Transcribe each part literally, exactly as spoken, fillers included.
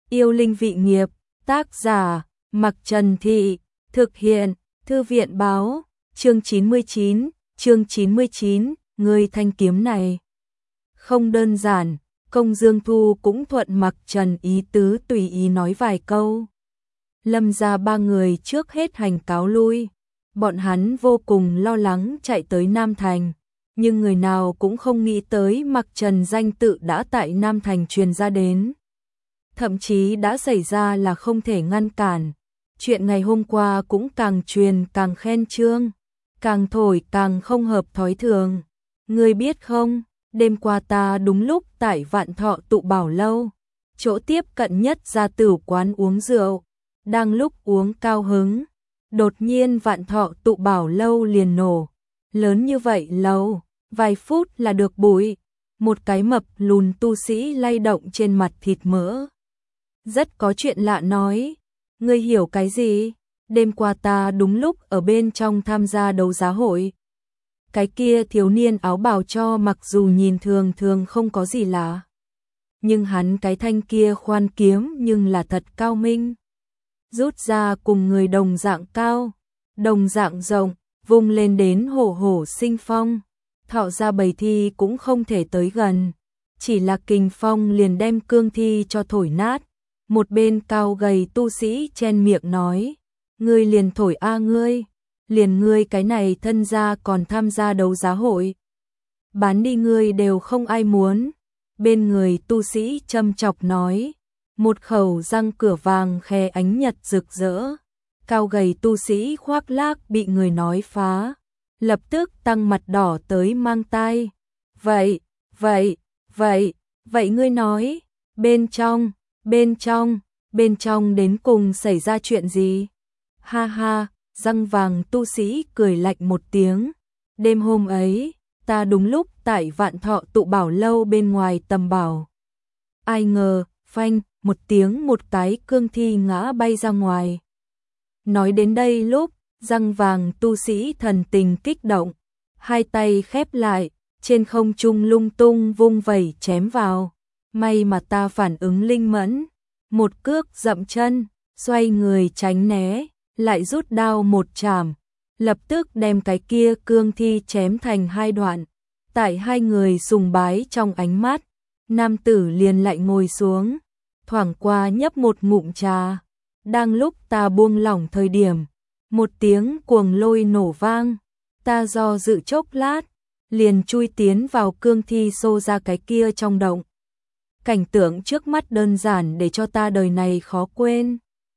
Yêu linh vị nghiệp, tác giả, Mặc Trần Thị, thực hiện, Thư viện báo, chương chín mươi chín, chương chín mươi chín, người thanh kiếm này. Không đơn giản, Công Dương Thu cũng thuận Mặc Trần ý tứ tùy ý nói vài câu. Lâm gia ba người trước hết hành cáo lui, bọn hắn vô cùng lo lắng chạy tới Nam Thành, nhưng người nào cũng không nghĩ tới Mặc Trần danh tự đã tại Nam Thành truyền ra đến. Thậm chí đã xảy ra là không thể ngăn cản, chuyện ngày hôm qua cũng càng truyền càng khen trương, càng thổi càng không hợp thói thường. Ngươi biết không, đêm qua ta đúng lúc tại Vạn Thọ Tụ Bảo Lâu, chỗ tiếp cận nhất ra tử quán uống rượu, đang lúc uống cao hứng, đột nhiên Vạn Thọ Tụ Bảo Lâu liền nổ, lớn như vậy lâu, vài phút là được bụi, một cái mập lùn tu sĩ lay động trên mặt thịt mỡ. Rất có chuyện lạ nói, ngươi hiểu cái gì? Đêm qua ta đúng lúc ở bên trong tham gia đấu giá hội. Cái kia thiếu niên áo bào cho mặc dù nhìn thường thường không có gì lạ, nhưng hắn cái thanh kia khoan kiếm nhưng là thật cao minh. Rút ra cùng người đồng dạng cao, đồng dạng rộng, vung lên đến hổ hổ sinh phong, thọ ra bầy thi cũng không thể tới gần, chỉ là kình phong liền đem cương thi cho thổi nát. Một bên cao gầy tu sĩ chen miệng nói, ngươi liền thổi a ngươi, liền ngươi cái này thân gia còn tham gia đấu giá hội. Bán đi ngươi đều không ai muốn. Bên người tu sĩ châm chọc nói, một khẩu răng cửa vàng khe ánh nhật rực rỡ. Cao gầy tu sĩ khoác lác bị người nói phá, lập tức tăng mặt đỏ tới mang tai. Vậy, vậy, vậy, vậy ngươi nói, bên trong, bên trong, bên trong đến cùng xảy ra chuyện gì? Ha ha, răng vàng tu sĩ cười lạnh một tiếng. Đêm hôm ấy, ta đúng lúc tại Vạn Thọ Tụ Bảo Lâu bên ngoài tầm bảo. Ai ngờ, phanh, một tiếng một cái cương thi ngã bay ra ngoài. Nói đến đây lúc, răng vàng tu sĩ thần tình kích động, hai tay khép lại, trên không trung lung tung vung vẩy chém vào. May mà ta phản ứng linh mẫn, một cước dậm chân, xoay người tránh né, lại rút đao một chảm, lập tức đem cái kia cương thi chém thành hai đoạn. Tại hai người sùng bái trong ánh mắt, nam tử liền lại ngồi xuống, thoảng qua nhấp một ngụm trà. Đang lúc ta buông lỏng thời điểm, một tiếng cuồng lôi nổ vang, ta do dự chốc lát, liền chui tiến vào cương thi xô ra cái kia trong động. Cảnh tượng trước mắt đơn giản để cho ta đời này khó quên.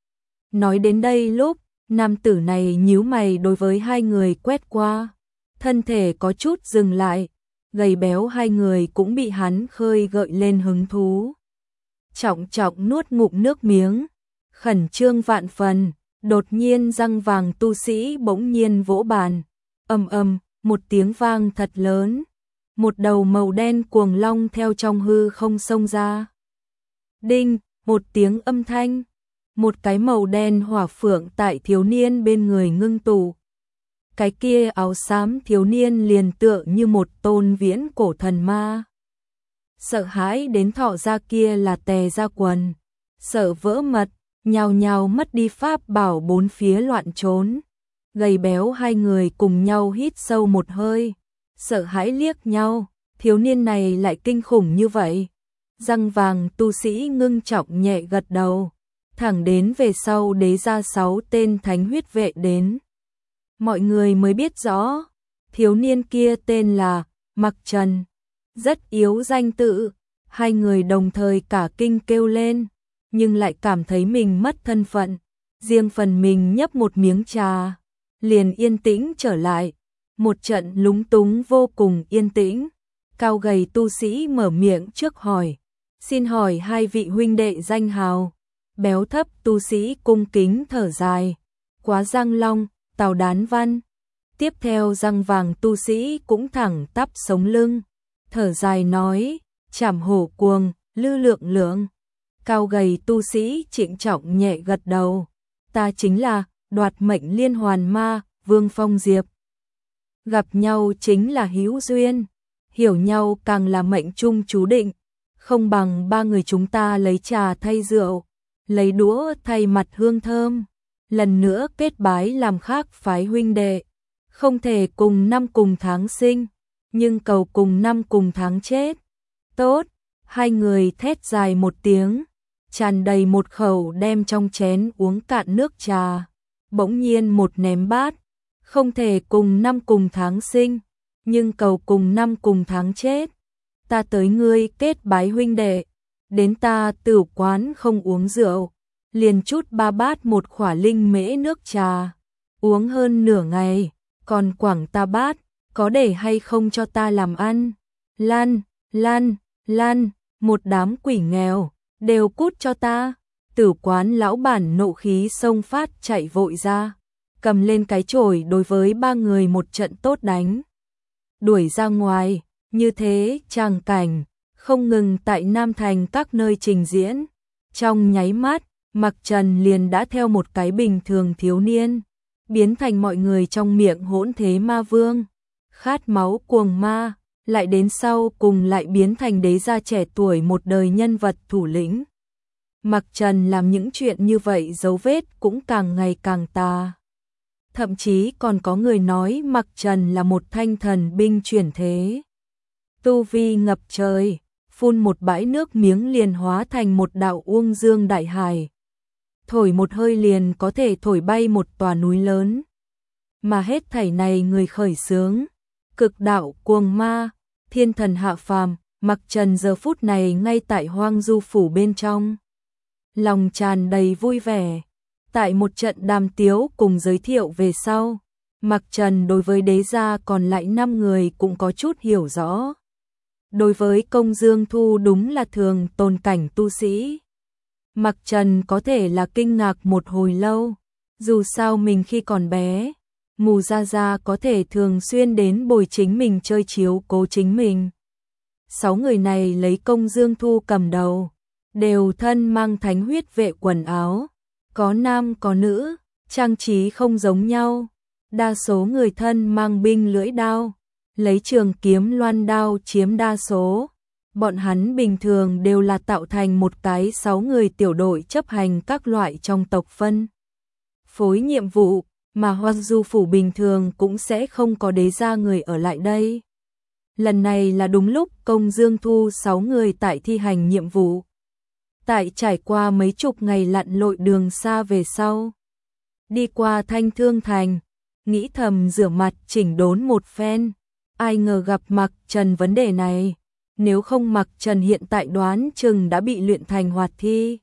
Nói đến đây lúc, nam tử này nhíu mày đối với hai người quét qua, thân thể có chút dừng lại, gầy béo hai người cũng bị hắn khơi gợi lên hứng thú. Trọng trọng nuốt ngụm nước miếng, khẩn trương vạn phần, đột nhiên răng vàng tu sĩ bỗng nhiên vỗ bàn, ầm ầm, một tiếng vang thật lớn. Một đầu màu đen cuồng long theo trong hư không xông ra. Đinh, một tiếng âm thanh, một cái màu đen hỏa phượng tại thiếu niên bên người ngưng tụ. Cái kia áo xám thiếu niên liền tựa như một tôn viễn cổ thần ma. Sợ hãi đến thọ ra kia là tè ra quần, sợ vỡ mật, nhào nhào mất đi pháp bảo bốn phía loạn trốn. Gầy béo hai người cùng nhau hít sâu một hơi, sợ hãi liếc nhau, thiếu niên này lại kinh khủng như vậy. Răng vàng tu sĩ ngưng trọng nhẹ gật đầu, thẳng đến về sau đế ra sáu tên thánh huyết vệ đến. Mọi người mới biết rõ, thiếu niên kia tên là Mặc Trần, rất yếu danh tự. Hai người đồng thời cả kinh kêu lên, nhưng lại cảm thấy mình mất thân phận. Riêng phần mình nhấp một miếng trà, liền yên tĩnh trở lại. Một trận lúng túng vô cùng yên tĩnh. Cao gầy tu sĩ mở miệng trước hỏi, xin hỏi hai vị huynh đệ danh hào. Béo thấp tu sĩ cung kính thở dài, Quá Giang Long, Tào Đán Văn. Tiếp theo răng vàng tu sĩ cũng thẳng tắp sống lưng, thở dài nói, Trảm Hổ Cuồng, Lư Lượng Lượng. Cao gầy tu sĩ trịnh trọng nhẹ gật đầu, ta chính là Đoạt Mệnh Liên Hoàn Ma, Vương Phong Diệp. Gặp nhau chính là hữu duyên, hiểu nhau càng là mệnh chung chú định, không bằng ba người chúng ta lấy trà thay rượu, lấy đũa thay mặt hương thơm, lần nữa kết bái làm khác phái huynh đệ, không thể cùng năm cùng tháng sinh, nhưng cầu cùng năm cùng tháng chết. Tốt, hai người thét dài một tiếng, tràn đầy một khẩu đem trong chén uống cạn nước trà, bỗng nhiên một ném bát, không thể cùng năm cùng tháng sinh, nhưng cầu cùng năm cùng tháng chết. Ta tới ngươi kết bái huynh đệ, đến ta tửu quán không uống rượu, liền chút ba bát một khỏa linh mễ nước trà, uống hơn nửa ngày, còn quảng ta bát, có để hay không cho ta làm ăn? Lan, lan, lan, một đám quỷ nghèo, đều cút cho ta. Tử quán lão bản nộ khí xông phát chạy vội ra, cầm lên cái chổi đối với ba người một trận tốt đánh. Đuổi ra ngoài, như thế tràng cảnh, không ngừng tại Nam Thành các nơi trình diễn. Trong nháy mắt, Mặc Trần liền đã theo một cái bình thường thiếu niên, biến thành mọi người trong miệng hỗn thế ma vương, khát máu cuồng ma, lại đến sau cùng lại biến thành đế gia trẻ tuổi một đời nhân vật thủ lĩnh. Mặc Trần làm những chuyện như vậy dấu vết cũng càng ngày càng tà. Thậm chí còn có người nói Mặc Trần là một thanh thần binh chuyển thế. Tu vi ngập trời, phun một bãi nước miếng liền hóa thành một đạo uông dương đại hải. Thổi một hơi liền có thể thổi bay một tòa núi lớn. Mà hết thảy này người khởi xướng, cực đạo cuồng ma, thiên thần hạ phàm, Mặc Trần giờ phút này ngay tại Hoang Du phủ bên trong. Lòng tràn đầy vui vẻ, tại một trận đàm tiếu cùng giới thiệu về sau, Mặc Trần đối với đế gia còn lại năm người cũng có chút hiểu rõ. Đối với Công Dương Thu đúng là thường tồn cảnh tu sĩ. Mặc Trần có thể là kinh ngạc một hồi lâu, dù sao mình khi còn bé, Mù Gia Gia có thể thường xuyên đến bồi chính mình chơi chiếu cố chính mình. Sáu người này lấy Công Dương Thu cầm đầu, đều thân mang thánh huyết vệ quần áo, có nam có nữ, trang trí không giống nhau. Đa số người thân mang binh lưỡi đao, lấy trường kiếm loan đao chiếm đa số. Bọn hắn bình thường đều là tạo thành một cái sáu người tiểu đội chấp hành các loại trong tộc phân phối nhiệm vụ, mà Hoang Du phủ bình thường cũng sẽ không có đế gia người ở lại đây. Lần này là đúng lúc Công Dương Thu sáu người tại thi hành nhiệm vụ. Tại trải qua mấy chục ngày lặn lội đường xa về sau, đi qua Thanh Thương Thành, nghĩ thầm rửa mặt chỉnh đốn một phen, ai ngờ gặp Mặc Trần vấn đề này, nếu không Mặc Trần hiện tại đoán chừng đã bị luyện thành hoạt thi.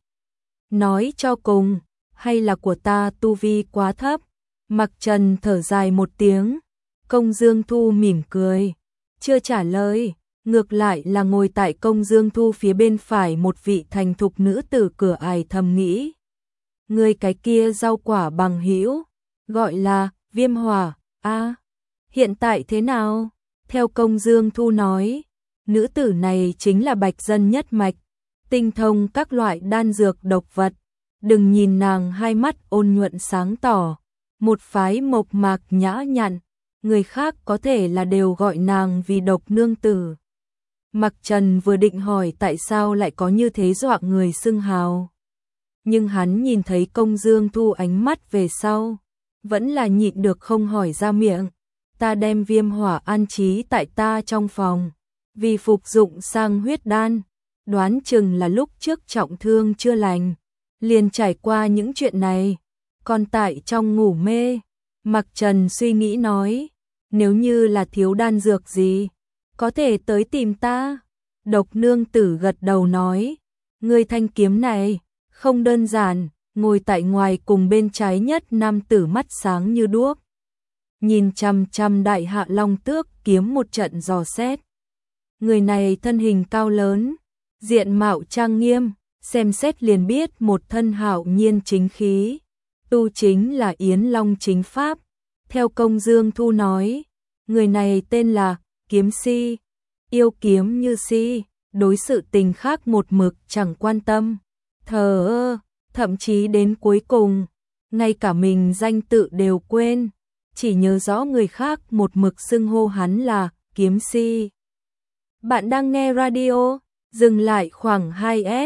Nói cho cùng, hay là của ta tu vi quá thấp? Mặc Trần thở dài một tiếng, Công Dương Thu mỉm cười, chưa trả lời, ngược lại là ngồi tại Công Dương Thu phía bên phải một vị thành thục nữ tử cửa ải thầm nghĩ. Người cái kia rau quả bằng hữu, gọi là Viêm Hỏa, a hiện tại thế nào? Theo Công Dương Thu nói, nữ tử này chính là bạch dân nhất mạch, tinh thông các loại đan dược độc vật. Đừng nhìn nàng hai mắt ôn nhuận sáng tỏ, một phái mộc mạc nhã nhặn, người khác có thể là đều gọi nàng vì độc nương tử. Mặc Trần vừa định hỏi tại sao lại có như thế dọa người xưng hào. Nhưng hắn nhìn thấy Công Dương Thu ánh mắt về sau, vẫn là nhịn được không hỏi ra miệng. Ta đem Viêm Hỏa an trí tại ta trong phòng, vì phục dụng sang huyết đan, đoán chừng là lúc trước trọng thương chưa lành, liền trải qua những chuyện này. Còn tại trong ngủ mê, Mặc Trần suy nghĩ nói, nếu như là thiếu đan dược gì, có thể tới tìm ta. Độc nương tử gật đầu nói, người thanh kiếm này, không đơn giản, ngồi tại ngoài cùng bên trái nhất nam tử mắt sáng như đuốc. Nhìn chăm chăm đại hạ long tước kiếm một trận dò xét. Người này thân hình cao lớn, diện mạo trang nghiêm, xem xét liền biết một thân hạo nhiên chính khí. Tu chính là Yến Long chính pháp. Theo Công Dương Thu nói, người này tên là Kiếm Si, yêu kiếm như si, đối sự tình khác một mực chẳng quan tâm, thờ ơ, thậm chí đến cuối cùng, ngay cả mình danh tự đều quên, chỉ nhớ rõ người khác một mực xưng hô hắn là Kiếm Si. Bạn đang nghe radio, dừng lại khoảng hai S,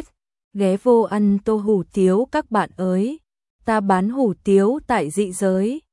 ghé vô ăn tô hủ tiếu các bạn ơi. Ta bán hủ tiếu tại dị giới,